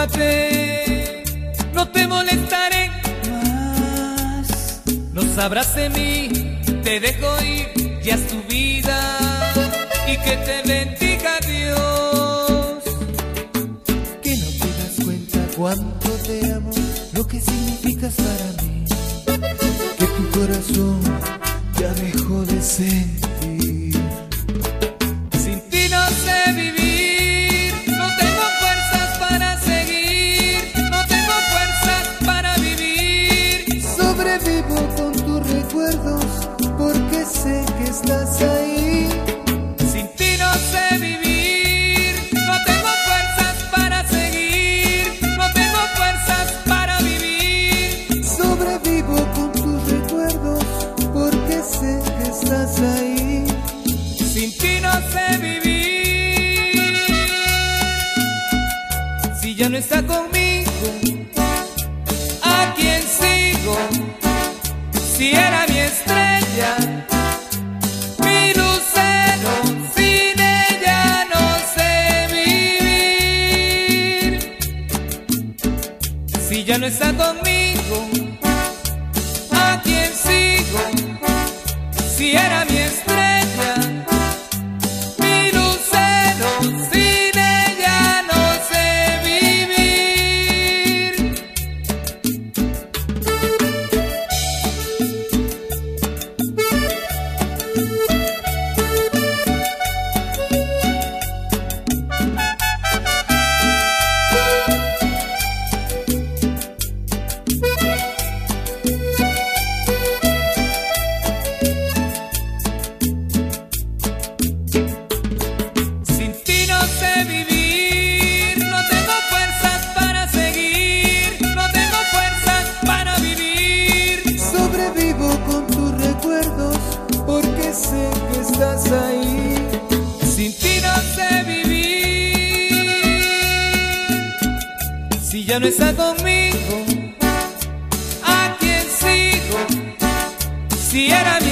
preocúpate, no te molestaré más. No sabrás de mí, te dejo ir, ya es tu vida, y que te bendiga Dios. Que no te das cuenta cuánto te amo, lo que significas para mí, que tu corazón ya dejó de sentir. Sin ti no sé vivir, no tengo fuerzas para seguir, no tengo fuerzas para vivir. Sobrevivo con tus recuerdos porque sé que estás ahí. Sin ti no sé vivir, no tengo fuerzas para seguir, no tengo fuerzas para vivir. Sobrevivo con tus recuerdos porque sé que estás ahí. Sin ti no sé vivir. Si ya no está conmigo, ¿a quién sigo? Si era mi estrella, mi lucero, sin ella no sé vivir. Si ya no está conmigo, ¿a quién sigo? Si era mi estrella, mi lucero, sin ella no sé vivir. Sin ti no sé vivir, no tengo fuerzas para seguir, no tengo fuerzas para vivir. Sobrevivo con tus recuerdos porque sé que estás ahí. Sin ti no sé vivir. Si ya no está conmigo, ¿a quién sigo? Si era